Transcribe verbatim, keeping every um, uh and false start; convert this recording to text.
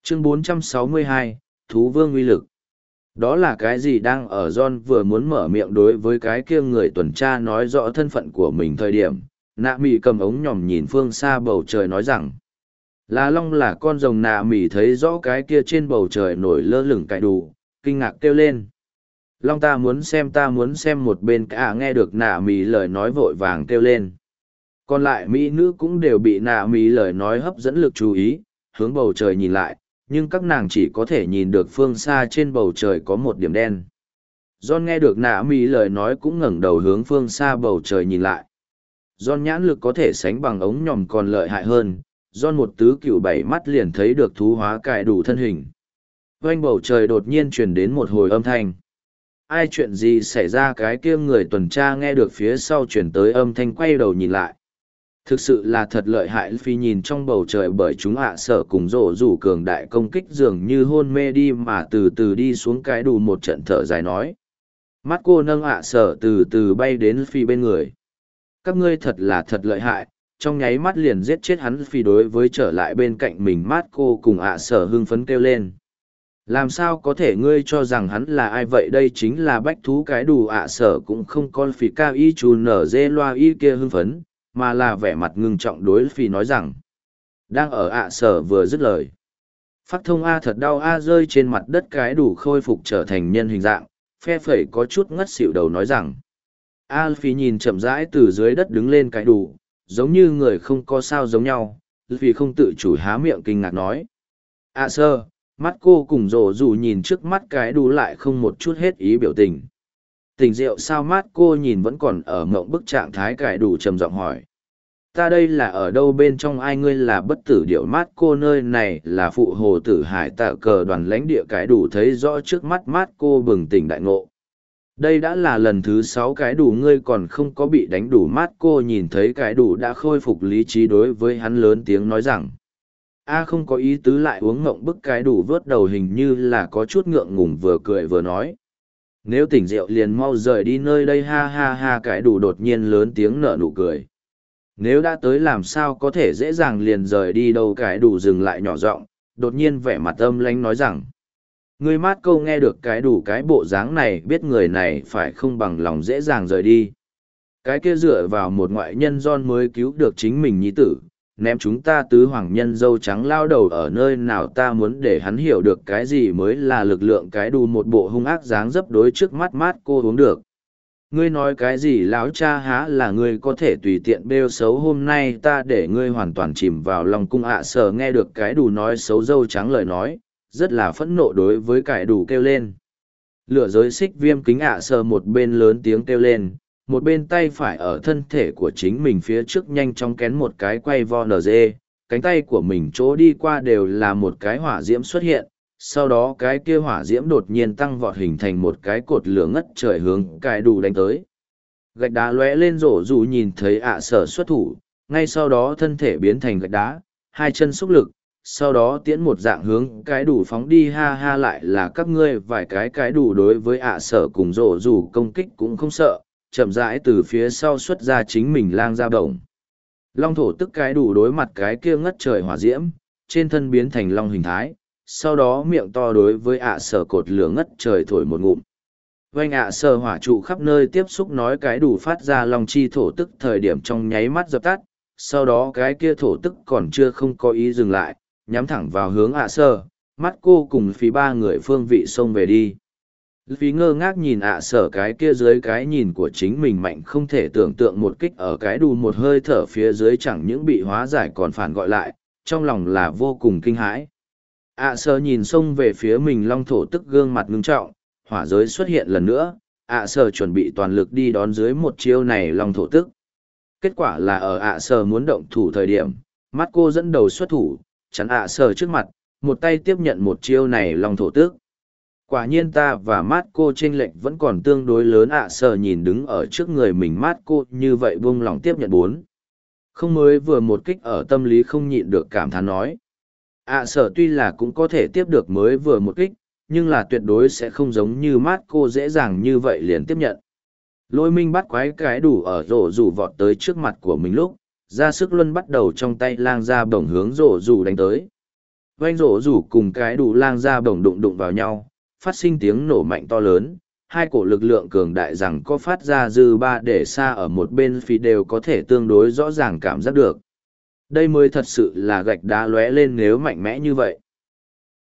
Chương bốn trăm sáu mươi hai, Thú Vương uy lực. Đó là cái gì đang ở John vừa muốn mở miệng đối với cái kia người tuần tra nói rõ thân phận của mình thời điểm, nạ mì cầm ống nhòm nhìn phương xa bầu trời nói rằng, là long là con rồng. Nạ mì thấy rõ cái kia trên bầu trời nổi lơ lửng cải đủ, kinh ngạc kêu lên. Long ta muốn xem ta muốn xem một bên cả nghe được nạ mì lời nói vội vàng kêu lên. Còn lại mỹ nữ cũng đều bị nạ mì lời nói hấp dẫn lực chú ý, hướng bầu trời nhìn lại, nhưng các nàng chỉ có thể nhìn được phương xa trên bầu trời có một điểm đen. John nghe được nạ mì lời nói cũng ngẩng đầu hướng phương xa bầu trời nhìn lại. John nhãn lực có thể sánh bằng ống nhòm còn lợi hại hơn, John một tứ cựu bảy mắt liền thấy được thú hóa cải đủ thân hình. Quanh bầu trời đột nhiên truyền đến một hồi âm thanh. Ai chuyện gì xảy ra? Cái kia người tuần tra nghe được phía sau chuyển tới âm thanh quay đầu nhìn lại. Thực sự là thật lợi hại. Phi nhìn trong bầu trời bởi chúng ạ sở cùng rổ rủ cường đại công kích dường như hôn mê đi mà từ từ đi xuống cái đủ một trận thở dài nói. Mắt cô nâng ạ sở từ từ bay đến Phi bên người. Các ngươi thật là thật lợi hại, trong nháy mắt liền giết chết hắn. Phi đối với trở lại bên cạnh mình mát cô cùng ạ sở hưng phấn kêu lên. Làm sao có thể ngươi cho rằng hắn là ai vậy? Đây chính là bách thú cái đủ. ạ sở cũng không con Phi cao y chù nở dê loa y kia hưng phấn, mà là vẻ mặt ngưng trọng đối Phi nói rằng. Đang ở ạ sở vừa dứt lời. Phát thông A thật đau A rơi trên mặt đất cái đủ khôi phục trở thành nhân hình dạng, phe phẩy có chút ngất xỉu đầu nói rằng. A Phi nhìn chậm rãi từ dưới đất đứng lên cái đủ, giống như người không có sao giống nhau, vì không tự chủ há miệng kinh ngạc nói. À sơ, mắt cô cùng rổ rủ nhìn trước mắt cái đủ lại không một chút hết ý biểu tình. Tình rượu sao? Mắt cô nhìn vẫn còn ở mộng bức trạng thái cái đủ trầm giọng hỏi. Ta đây là ở đâu bên trong? Ai ngươi là bất tử điệu? Mắt cô nơi này là phụ hồ tử hải tạ cờ đoàn lãnh địa. Cái đủ thấy rõ trước mắt mắt cô bừng tỉnh đại ngộ. Đây đã là lần thứ sáu cái đủ ngươi còn không có bị đánh đủ. Mắt cô nhìn thấy cái đủ đã khôi phục lý trí đối với hắn lớn tiếng nói rằng. A không có ý tứ lại uống ngộng bức. Cái đủ vớt đầu hình như là có chút ngượng ngùng vừa cười vừa nói. Nếu tỉnh rượu liền mau rời đi nơi đây. Ha ha ha. Cái đủ đột nhiên lớn tiếng nở nụ cười. Nếu đã tới làm sao có thể dễ dàng liền rời đi đâu? Cái đủ dừng lại nhỏ giọng, đột nhiên vẻ mặt âm lãnh nói rằng. Người mát câu nghe được cái đủ cái bộ dáng này biết người này phải không bằng lòng dễ dàng rời đi. Cái kia dựa vào một ngoại nhân John mới cứu được chính mình nhi tử, ném chúng ta tứ hoàng nhân dâu trắng lao đầu ở nơi nào? Ta muốn để hắn hiểu được cái gì mới là lực lượng. Cái đủ một bộ hung ác dáng dấp đối trước mắt mát cô uống được. Ngươi nói cái gì láo cha? Há là ngươi có thể tùy tiện bêu xấu? Hôm nay ta để ngươi hoàn toàn chìm vào lòng cung. ạ sở nghe được cái đủ nói xấu dâu trắng lời nói, rất là phẫn nộ đối với cái đủ kêu lên. Lửa giới xích viêm kính. ạ sở một bên lớn tiếng kêu lên, một bên tay phải ở thân thể của chính mình phía trước nhanh chóng kén một cái quay vo nở dê, cánh tay của mình chỗ đi qua đều là một cái hỏa diễm xuất hiện. Sau đó cái kia hỏa diễm đột nhiên tăng vọt hình thành một cái cột lửa ngất trời hướng cái đủ đánh tới. Gạch đá lóe lên. Rổ rủ nhìn thấy ạ sở xuất thủ, ngay sau đó thân thể biến thành gạch đá, hai chân xúc lực, sau đó tiễn một dạng hướng cái đủ phóng đi. Ha ha, lại là các ngươi vài cái. Cái đủ đối với ạ sở cùng rổ rủ công kích cũng không sợ, chậm rãi từ phía sau xuất ra chính mình lang ra đồng. Long thổ tức. Cái đủ đối mặt cái kia ngất trời hỏa diễm, trên thân biến thành long hình thái, sau đó miệng to đối với ạ sở cột lửa ngất trời thổi một ngụm. Vành ạ sở hỏa trụ khắp nơi tiếp xúc nói cái đủ phát ra long chi thổ tức thời điểm trong nháy mắt dập tắt, sau đó cái kia thổ tức còn chưa không có ý dừng lại, nhắm thẳng vào hướng ạ sở, mắt cô cùng phí ba người phương vị xông về đi. Phí ngơ ngác nhìn ạ sở cái kia dưới cái nhìn của chính mình mạnh không thể tưởng tượng một kích ở cái đủ một hơi thở phía dưới chẳng những bị hóa giải còn phản gọi lại, trong lòng là vô cùng kinh hãi. ạ sở nhìn xông về phía mình long thổ tức gương mặt ngưng trọng, hỏa giới xuất hiện lần nữa, ạ sở chuẩn bị toàn lực đi đón dưới một chiêu này long thổ tức. Kết quả là ở ạ sở muốn động thủ thời điểm, mắt cô dẫn đầu xuất thủ, chắn ạ sở trước mặt, một tay tiếp nhận một chiêu này long thổ tức. Quả nhiên ta và mát cô chênh lệch vẫn còn tương đối lớn. ạ sở nhìn đứng ở trước người mình mát cô như vậy buông lòng tiếp nhận bốn. Không mới vừa một kích ở tâm lý không nhịn được cảm thán nói. ạ sở tuy là cũng có thể tiếp được mới vừa một kích, nhưng là tuyệt đối sẽ không giống như mát cô dễ dàng như vậy liền tiếp nhận. Lôi minh bắt quái cái đủ ở rổ rủ vọt tới trước mặt của mình lúc, ra sức luân bắt đầu trong tay lang ra bổng hướng rổ rủ đánh tới. Oanh rổ rủ cùng cái đủ lang ra bổng đụng đụng vào nhau, phát sinh tiếng nổ mạnh to lớn. Hai cổ lực lượng cường đại rằng có phát ra dư ba để xa ở một bên phi đều có thể tương đối rõ ràng cảm giác được. Đây mới thật sự là gạch đá lóe lên nếu mạnh mẽ như vậy.